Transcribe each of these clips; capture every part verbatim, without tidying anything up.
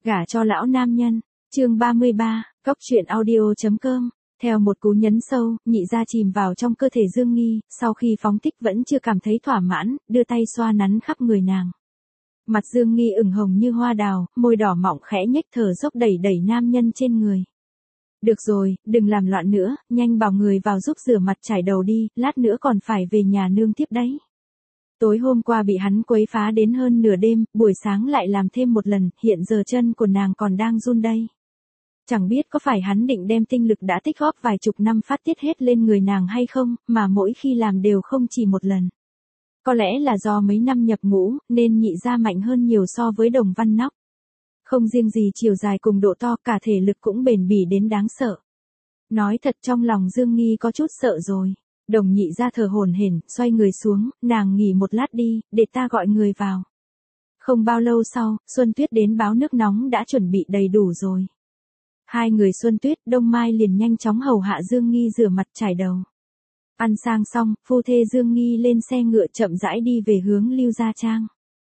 Gả cho lão nam nhân, chương ba mươi ba, Cóc truyện audio.com. Theo một cú nhấn sâu, nhị gia chìm vào trong cơ thể Dương Nghi, sau khi phóng thích vẫn chưa cảm thấy thỏa mãn, đưa tay xoa nắn khắp người nàng. Mặt Dương Nghi ửng hồng như hoa đào, môi đỏ mọng khẽ nhếch thở dốc đẩy đẩy nam nhân trên người. Được rồi, đừng làm loạn nữa, nhanh bảo người vào giúp rửa mặt chải đầu đi, lát nữa còn phải về nhà nương tiếp đấy. Tối hôm qua bị hắn quấy phá đến hơn nửa đêm, buổi sáng lại làm thêm một lần, hiện giờ chân của nàng còn đang run đây. Chẳng biết có phải hắn định đem tinh lực đã tích góp vài chục năm phát tiết hết lên người nàng hay không, mà mỗi khi làm đều không chỉ một lần. Có lẽ là do mấy năm nhập ngũ, nên nhị gia mạnh hơn nhiều so với Đồng Văn Nóc. Không riêng gì chiều dài cùng độ to, cả thể lực cũng bền bỉ đến đáng sợ. Nói thật trong lòng Dương Nghi có chút sợ rồi. Đồng nhị gia thở hổn hển, xoay người xuống, nàng nghỉ một lát đi, để ta gọi người vào. Không bao lâu sau, Xuân Tuyết đến báo nước nóng đã chuẩn bị đầy đủ rồi. Hai người Xuân Tuyết, Đông Mai liền nhanh chóng hầu hạ Dương Nghi rửa mặt chải đầu. Ăn sang xong, phu thê Dương Nghi lên xe ngựa chậm rãi đi về hướng Lưu Gia Trang.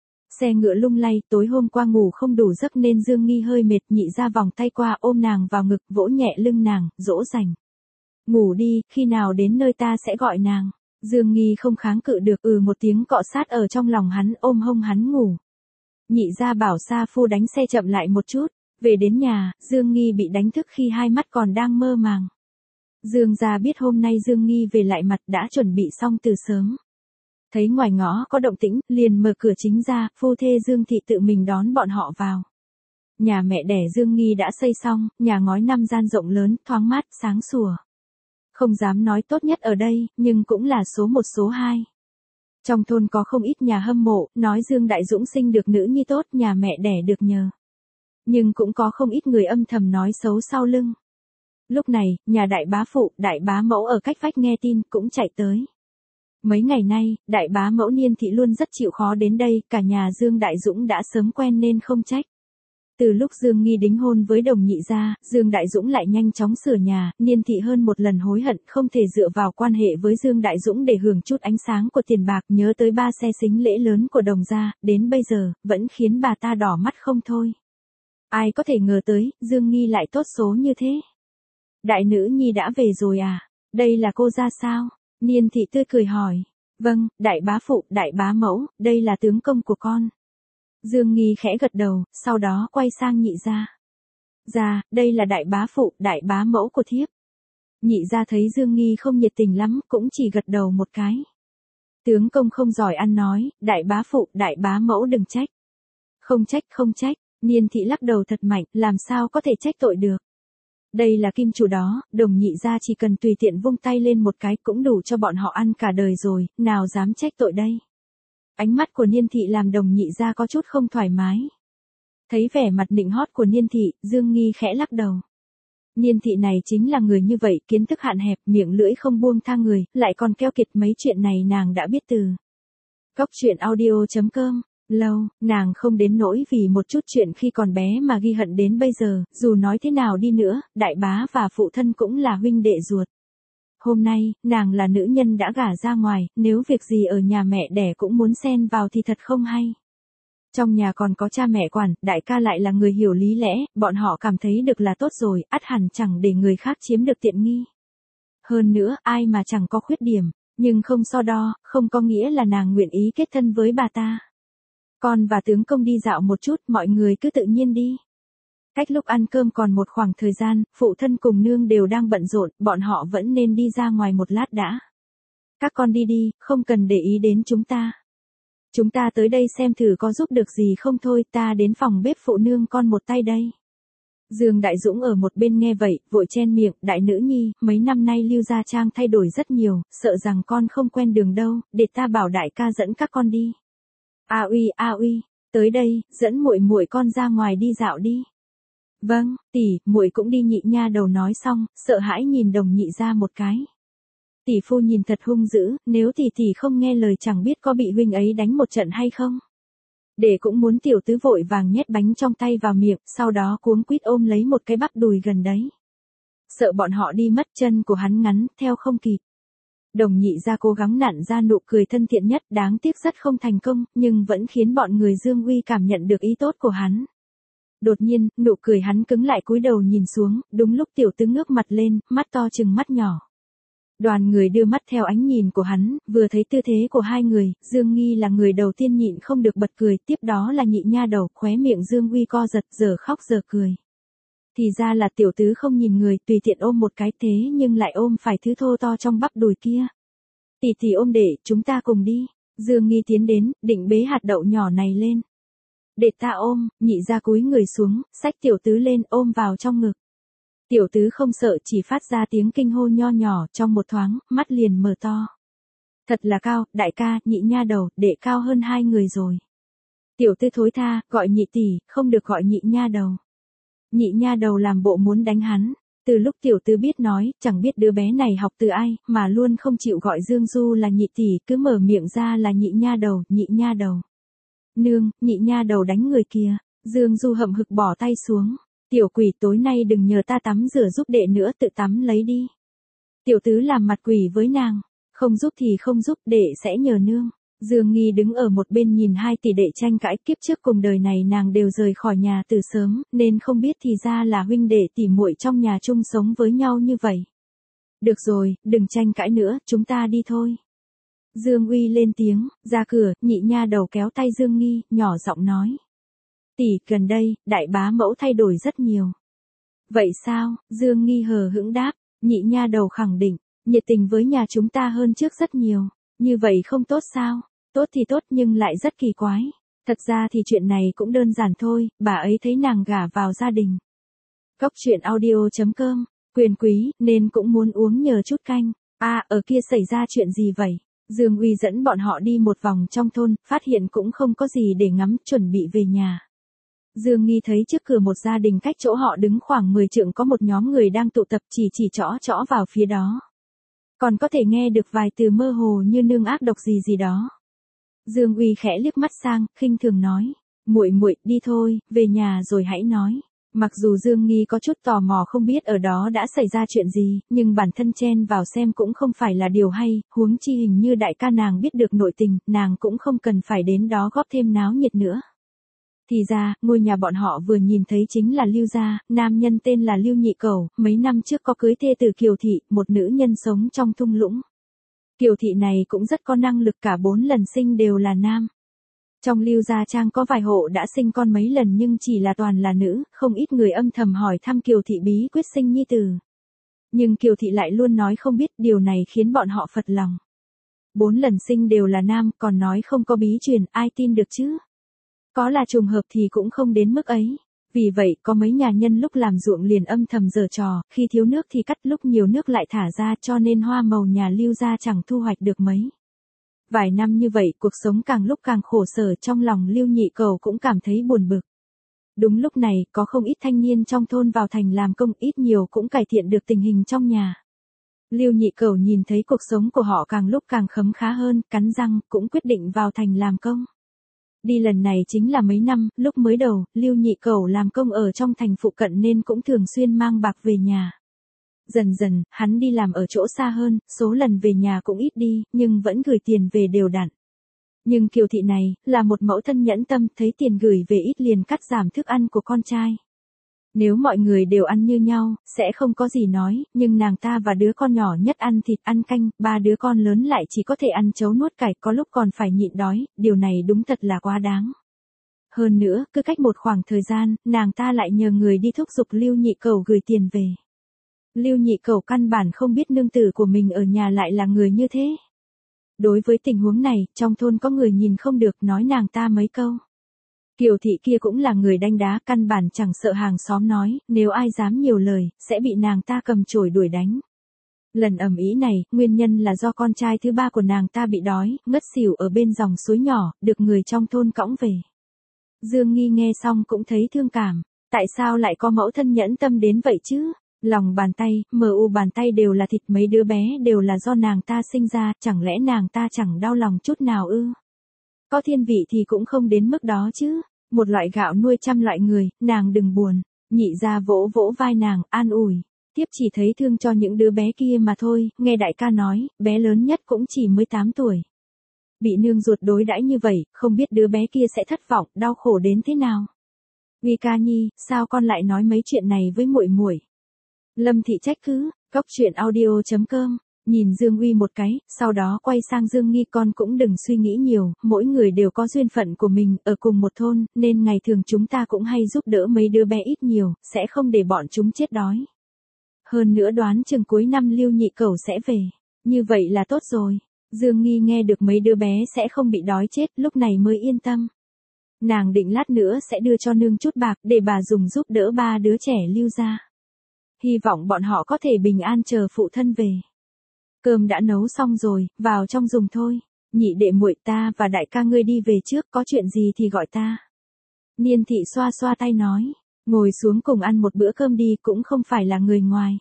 Xe ngựa lung lay, tối hôm qua ngủ không đủ giấc nên Dương Nghi hơi mệt, nhị ra vòng tay qua ôm nàng vào ngực, vỗ nhẹ lưng nàng, dỗ dành. Ngủ đi, khi nào đến nơi ta sẽ gọi nàng. Dương Nghi không kháng cự được, ừ một tiếng cọ sát ở trong lòng hắn, ôm hông hắn ngủ. Nhị ra bảo sa phu đánh xe chậm lại một chút. Về đến nhà, Dương Nghi bị đánh thức khi hai mắt còn đang mơ màng. Dương gia biết hôm nay Dương Nghi về lại mặt đã chuẩn bị xong từ sớm. Thấy ngoài ngõ có động tĩnh, liền mở cửa chính ra, phu thê Dương Thị tự mình đón bọn họ vào. Nhà mẹ đẻ Dương Nghi đã xây xong, nhà ngói năm gian rộng lớn, thoáng mát, sáng sủa. Không dám nói tốt nhất ở đây, nhưng cũng là số một số hai. Trong thôn có không ít nhà hâm mộ, nói Dương Đại Dũng sinh được nữ nhi tốt, nhà mẹ đẻ được nhờ. Nhưng cũng có không ít người âm thầm nói xấu sau lưng. Lúc này, nhà đại bá phụ, đại bá mẫu ở cách vách nghe tin, cũng chạy tới. Mấy ngày nay, đại bá mẫu Niên Thị luôn rất chịu khó đến đây, cả nhà Dương Đại Dũng đã sớm quen nên không trách. Từ lúc Dương Nghi đính hôn với Đồng nhị gia, Dương Đại Dũng lại nhanh chóng sửa nhà, Niên Thị hơn một lần hối hận không thể dựa vào quan hệ với Dương Đại Dũng để hưởng chút ánh sáng của tiền bạc, nhớ tới ba xe sính lễ lớn của Đồng gia, đến bây giờ, vẫn khiến bà ta đỏ mắt không thôi. Ai có thể ngờ tới, Dương Nghi lại tốt số như thế. Đại nữ nhi đã về rồi à? Đây là cô ra sao? Niên Thị tươi cười hỏi. Vâng, đại bá phụ, đại bá mẫu, đây là tướng công của con. Dương Nghi khẽ gật đầu, sau đó quay sang nhị gia. Dạ, đây là đại bá phụ, đại bá mẫu của thiếp. Nhị gia thấy Dương Nghi không nhiệt tình lắm, cũng chỉ gật đầu một cái. Tướng công không giỏi ăn nói, đại bá phụ, đại bá mẫu đừng trách. Không trách, không trách. Niên Thị lắc đầu thật mạnh, làm sao có thể trách tội được. Đây là kim chủ đó, Đồng nhị gia chỉ cần tùy tiện vung tay lên một cái cũng đủ cho bọn họ ăn cả đời rồi, nào dám trách tội đây. Ánh mắt của Niên Thị làm Đồng nhị gia có chút không thoải mái. Thấy vẻ mặt nịnh hót của Niên Thị, Dương Nghi khẽ lắc đầu. Niên Thị này chính là người như vậy, kiến thức hạn hẹp, miệng lưỡi không buông tha người, lại còn keo kiệt, mấy chuyện này nàng đã biết từ. Cóc truyện audio.com. Lâu, nàng không đến nỗi vì một chút chuyện khi còn bé mà ghi hận đến bây giờ, dù nói thế nào đi nữa, đại bá và phụ thân cũng là huynh đệ ruột. Hôm nay, nàng là nữ nhân đã gả ra ngoài, nếu việc gì ở nhà mẹ đẻ cũng muốn xen vào thì thật không hay. Trong nhà còn có cha mẹ quản, đại ca lại là người hiểu lý lẽ, bọn họ cảm thấy được là tốt rồi, ắt hẳn chẳng để người khác chiếm được tiện nghi. Hơn nữa, ai mà chẳng có khuyết điểm, nhưng không so đo, không có nghĩa là nàng nguyện ý kết thân với bà ta. Con và tướng công đi dạo một chút, mọi người cứ tự nhiên đi. Cách lúc ăn cơm còn một khoảng thời gian, phụ thân cùng nương đều đang bận rộn, bọn họ vẫn nên đi ra ngoài một lát đã. Các con đi đi, không cần để ý đến chúng ta. Chúng ta tới đây xem thử có giúp được gì không thôi, ta đến phòng bếp phụ nương con một tay đây. Dương Đại Dũng ở một bên nghe vậy, vội chen miệng, đại nữ nhi, mấy năm nay Lưu Gia Trang thay đổi rất nhiều, sợ rằng con không quen đường đâu, để ta bảo đại ca dẫn các con đi. A uy, a uy, tới đây, dẫn muội muội con ra ngoài đi dạo đi. Vâng, tỷ, muội cũng đi. Nhị nha đầu nói xong, sợ hãi nhìn Đồng nhị gia một cái. Tỷ phu nhìn thật hung dữ, nếu tỷ tỷ không nghe lời chẳng biết có bị huynh ấy đánh một trận hay không. Để cũng muốn tiểu tứ vội vàng nhét bánh trong tay vào miệng, sau đó cuống quýt ôm lấy một cái bắp đùi gần đấy. Sợ bọn họ đi mất, chân của hắn ngắn, theo không kịp. Đồng nhị gia cố gắng nặn ra nụ cười thân thiện nhất, đáng tiếc rất không thành công, nhưng vẫn khiến bọn người Dương Uy cảm nhận được ý tốt của hắn. Đột nhiên, nụ cười hắn cứng lại cúi đầu nhìn xuống, đúng lúc tiểu tứ ngước mặt lên, mắt to chừng mắt nhỏ. Đoàn người đưa mắt theo ánh nhìn của hắn, vừa thấy tư thế của hai người, Dương Nghi là người đầu tiên nhịn không được bật cười, tiếp đó là nhị nha đầu, khóe miệng Dương Uy co giật, giờ khóc giờ cười. Thì ra là tiểu tứ không nhìn người, tùy tiện ôm một cái thế nhưng lại ôm phải thứ thô to trong bắp đùi kia. Tỷ tỷ ôm để, chúng ta cùng đi. Dương Nghi tiến đến, định bế hạt đậu nhỏ này lên. Để ta ôm, nhị ra cúi người xuống, xách tiểu tứ lên ôm vào trong ngực. Tiểu tứ không sợ chỉ phát ra tiếng kinh hô nho nhỏ trong một thoáng, mắt liền mở to. Thật là cao, đại ca, nhị nha đầu, đệ cao hơn hai người rồi. Tiểu tứ thối tha, gọi nhị tỷ, không được gọi nhị nha đầu. Nhị nha đầu làm bộ muốn đánh hắn. Từ lúc tiểu tứ biết nói, chẳng biết đứa bé này học từ ai, mà luôn không chịu gọi Dương Du là nhị tỷ, cứ mở miệng ra là nhị nha đầu, nhị nha đầu. Nương, nhị nha đầu đánh người kìa. Dương Du hậm hực bỏ tay xuống. Tiểu quỷ tối nay đừng nhờ ta tắm rửa giúp đệ nữa, tự tắm lấy đi. Tiểu tứ làm mặt quỷ với nàng. Không giúp thì không giúp, đệ sẽ nhờ nương. Dương Nghi đứng ở một bên nhìn hai tỷ đệ tranh cãi, kiếp trước cùng đời này nàng đều rời khỏi nhà từ sớm, nên không biết thì ra là huynh đệ tỷ muội trong nhà chung sống với nhau như vậy. Được rồi, đừng tranh cãi nữa, chúng ta đi thôi. Dương Uy lên tiếng, ra cửa, nhị nha đầu kéo tay Dương Nghi, nhỏ giọng nói. Tỷ, gần đây, đại bá mẫu thay đổi rất nhiều. Vậy sao? Dương Nghi hờ hững đáp, nhị nha đầu khẳng định, nhiệt tình với nhà chúng ta hơn trước rất nhiều. Như vậy không tốt sao? Tốt thì tốt nhưng lại rất kỳ quái. Thật ra thì chuyện này cũng đơn giản thôi, bà ấy thấy nàng gả vào gia đình. Cốc truyện audio chấm com, quyền quý, nên cũng muốn uống nhờ chút canh. À, ở kia xảy ra chuyện gì vậy? Dương Uy dẫn bọn họ đi một vòng trong thôn, phát hiện cũng không có gì để ngắm, chuẩn bị về nhà. Dương Nghi thấy trước cửa một gia đình cách chỗ họ đứng khoảng mười trượng có một nhóm người đang tụ tập chỉ chỉ trõ trõ vào phía đó. Còn có thể nghe được vài từ mơ hồ như nương ác độc gì gì đó. Dương Uy khẽ liếc mắt sang, khinh thường nói, muội muội đi thôi, về nhà rồi hãy nói. Mặc dù Dương Nghi có chút tò mò không biết ở đó đã xảy ra chuyện gì, nhưng bản thân chen vào xem cũng không phải là điều hay, huống chi hình như đại ca nàng biết được nội tình, nàng cũng không cần phải đến đó góp thêm náo nhiệt nữa. Thì ra, ngôi nhà bọn họ vừa nhìn thấy chính là Lưu gia, nam nhân tên là Lưu Nhị Cẩu, mấy năm trước có cưới thê tử Kiều Thị, một nữ nhân sống trong thung lũng. Kiều Thị này cũng rất có năng lực, cả bốn lần sinh đều là nam. Trong Lưu gia trang có vài hộ đã sinh con mấy lần nhưng chỉ là toàn là nữ, không ít người âm thầm hỏi thăm Kiều Thị bí quyết sinh nhi tử. Nhưng Kiều Thị lại luôn nói không biết, điều này khiến bọn họ phật lòng. Bốn lần sinh đều là nam, còn nói không có bí truyền, ai tin được chứ? Có là trùng hợp thì cũng không đến mức ấy. Vì vậy, có mấy nhà nhân lúc làm ruộng liền âm thầm giở trò, khi thiếu nước thì cắt, lúc nhiều nước lại thả ra, cho nên hoa màu nhà Lưu gia chẳng thu hoạch được mấy. Vài năm như vậy, cuộc sống càng lúc càng khổ sở, trong lòng Lưu Nhị Cẩu cũng cảm thấy buồn bực. Đúng lúc này, có không ít thanh niên trong thôn vào thành làm công, ít nhiều cũng cải thiện được tình hình trong nhà. Lưu Nhị Cẩu nhìn thấy cuộc sống của họ càng lúc càng khấm khá hơn, cắn răng, cũng quyết định vào thành làm công. Đi lần này chính là mấy năm, lúc mới đầu, Lưu Nhị Cẩu làm công ở trong thành phụ cận nên cũng thường xuyên mang bạc về nhà. Dần dần, hắn đi làm ở chỗ xa hơn, số lần về nhà cũng ít đi, nhưng vẫn gửi tiền về đều đặn. Nhưng Kiều Thị này, là một mẫu thân nhẫn tâm, thấy tiền gửi về ít liền cắt giảm thức ăn của con trai. Nếu mọi người đều ăn như nhau, sẽ không có gì nói, nhưng nàng ta và đứa con nhỏ nhất ăn thịt ăn canh, ba đứa con lớn lại chỉ có thể ăn chấu nuốt cải, có lúc còn phải nhịn đói, điều này đúng thật là quá đáng. Hơn nữa, cứ cách một khoảng thời gian, nàng ta lại nhờ người đi thúc giục Lưu Nhị Cẩu gửi tiền về. Lưu Nhị Cẩu căn bản không biết nương tử của mình ở nhà lại là người như thế. Đối với tình huống này, trong thôn có người nhìn không được, nói nàng ta mấy câu. Kiều Thị kia cũng là người đanh đá, căn bản chẳng sợ hàng xóm nói, nếu ai dám nhiều lời, sẽ bị nàng ta cầm chổi đuổi đánh. Lần ầm ĩ này, nguyên nhân là do con trai thứ ba của nàng ta bị đói, ngất xỉu ở bên dòng suối nhỏ, được người trong thôn cõng về. Dương Nghi nghe xong cũng thấy thương cảm, tại sao lại có mẫu thân nhẫn tâm đến vậy chứ? Lòng bàn tay, mờ u bàn tay đều là thịt, mấy đứa bé đều là do nàng ta sinh ra, chẳng lẽ nàng ta chẳng đau lòng chút nào ư? Có thiên vị thì cũng không đến mức đó chứ. Một loại gạo nuôi trăm loại người, nàng đừng buồn. Nhị gia vỗ vỗ vai nàng, an ủi. Tiếp chỉ thấy thương cho những đứa bé kia mà thôi, nghe đại ca nói, bé lớn nhất cũng chỉ mới tám tuổi. Bị nương ruột đối đãi như vậy, không biết đứa bé kia sẽ thất vọng, đau khổ đến thế nào. Uy ca nhi, sao con lại nói mấy chuyện này với muội muội? Lâm Thị trách cứ. Cốc truyện audio chấm com. Nhìn Dương Uy một cái, sau đó quay sang Dương Nghi, con cũng đừng suy nghĩ nhiều, mỗi người đều có duyên phận của mình, ở cùng một thôn, nên ngày thường chúng ta cũng hay giúp đỡ mấy đứa bé ít nhiều, sẽ không để bọn chúng chết đói. Hơn nữa đoán chừng cuối năm Lưu nhị cẩu sẽ về. Như vậy là tốt rồi. Dương Nghi nghe được mấy đứa bé sẽ không bị đói chết, lúc này mới yên tâm. Nàng định lát nữa sẽ đưa cho nương chút bạc để bà dùng giúp đỡ ba đứa trẻ Lưu ra. Hy vọng bọn họ có thể bình an chờ phụ thân về. Cơm đã nấu xong rồi, vào trong dùng thôi. Nhị đệ muội, ta và đại ca ngươi đi về trước, có chuyện gì thì gọi ta. Niên thị xoa xoa tay nói, ngồi xuống cùng ăn một bữa cơm đi, cũng không phải là người ngoài.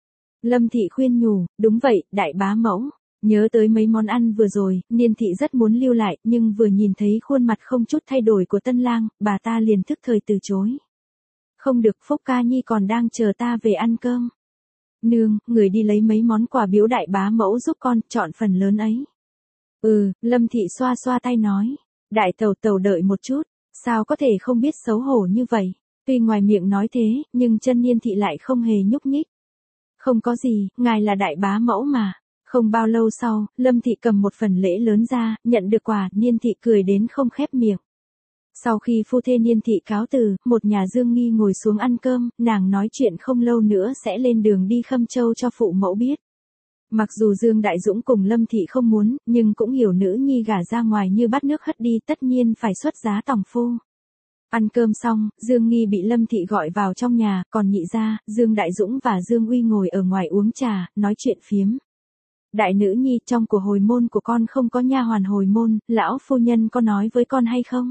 Lâm thị khuyên nhủ, đúng vậy, đại bá mẫu. Nhớ tới mấy món ăn vừa rồi, Niên thị rất muốn lưu lại, nhưng vừa nhìn thấy khuôn mặt không chút thay đổi của tân lang, bà ta liền thức thời từ chối. Không được, Phúc ca nhi còn đang chờ ta về ăn cơm. Nương, người đi lấy mấy món quà biếu đại bá mẫu giúp con, chọn phần lớn ấy. Ừ, Lâm thị xoa xoa tay nói. Đại tẩu tẩu đợi một chút, sao có thể không biết xấu hổ như vậy. Tuy ngoài miệng nói thế, nhưng chân Niên thị lại không hề nhúc nhích. Không có gì, ngài là đại bá mẫu mà. Không bao lâu sau, Lâm thị cầm một phần lễ lớn ra, nhận được quà, Niên thị cười đến không khép miệng. Sau khi phu thê Niên thị cáo từ, một nhà Dương Nghi ngồi xuống ăn cơm, nàng nói chuyện không lâu nữa sẽ lên đường đi Khâm Châu cho phụ mẫu biết. Mặc dù Dương Đại Dũng cùng Lâm thị không muốn, nhưng cũng hiểu nữ nhi gả ra ngoài như bắt nước hất đi, tất nhiên phải xuất giá tòng phu. Ăn cơm xong, Dương Nghi bị Lâm thị gọi vào trong nhà, còn nhị gia, Dương Đại Dũng và Dương Uy ngồi ở ngoài uống trà, nói chuyện phiếm. Đại nữ nhi, trong của hồi môn của con không có nha hoàn hồi môn, lão phu nhân có nói với con hay không?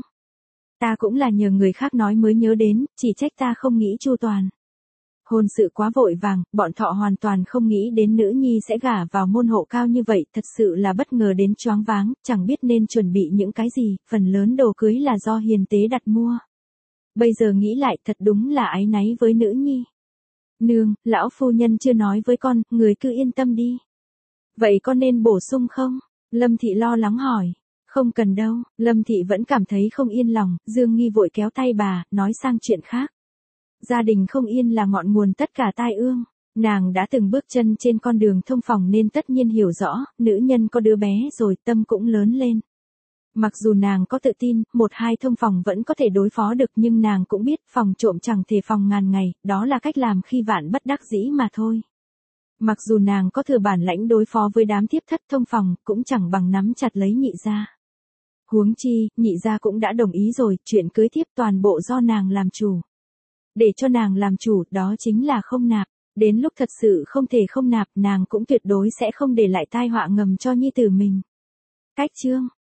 Ta cũng là nhờ người khác nói mới nhớ đến, chỉ trách ta không nghĩ chu toàn. Hôn sự quá vội vàng, bọn thọ hoàn toàn không nghĩ đến nữ nhi sẽ gả vào môn hộ cao như vậy, thật sự là bất ngờ đến choáng váng, chẳng biết nên chuẩn bị những cái gì, phần lớn đồ cưới là do hiền tế đặt mua. Bây giờ nghĩ lại thật đúng là áy náy với nữ nhi. Nương, lão phu nhân chưa nói với con, người cứ yên tâm đi. Vậy con nên bổ sung không? Lâm thị lo lắng hỏi. Không cần đâu, Lâm thị vẫn cảm thấy không yên lòng, Dương Nghi vội kéo tay bà, nói sang chuyện khác. Gia đình không yên là ngọn nguồn tất cả tai ương. Nàng đã từng bước chân trên con đường thông phòng nên tất nhiên hiểu rõ, nữ nhân có đứa bé rồi tâm cũng lớn lên. Mặc dù nàng có tự tin, một hai thông phòng vẫn có thể đối phó được, nhưng nàng cũng biết phòng trộm chẳng thể phòng ngàn ngày, đó là cách làm khi vạn bất đắc dĩ mà thôi. Mặc dù nàng có thừa bản lãnh đối phó với đám thiếp thất thông phòng, cũng chẳng bằng nắm chặt lấy nhị gia. Huống chi, nhị gia cũng đã đồng ý rồi, chuyện cưới thiếp toàn bộ do nàng làm chủ. Để cho nàng làm chủ, đó chính là không nạp. Đến lúc thật sự không thể không nạp, nàng cũng tuyệt đối sẽ không để lại tai họa ngầm cho nhi tử mình. Cách chương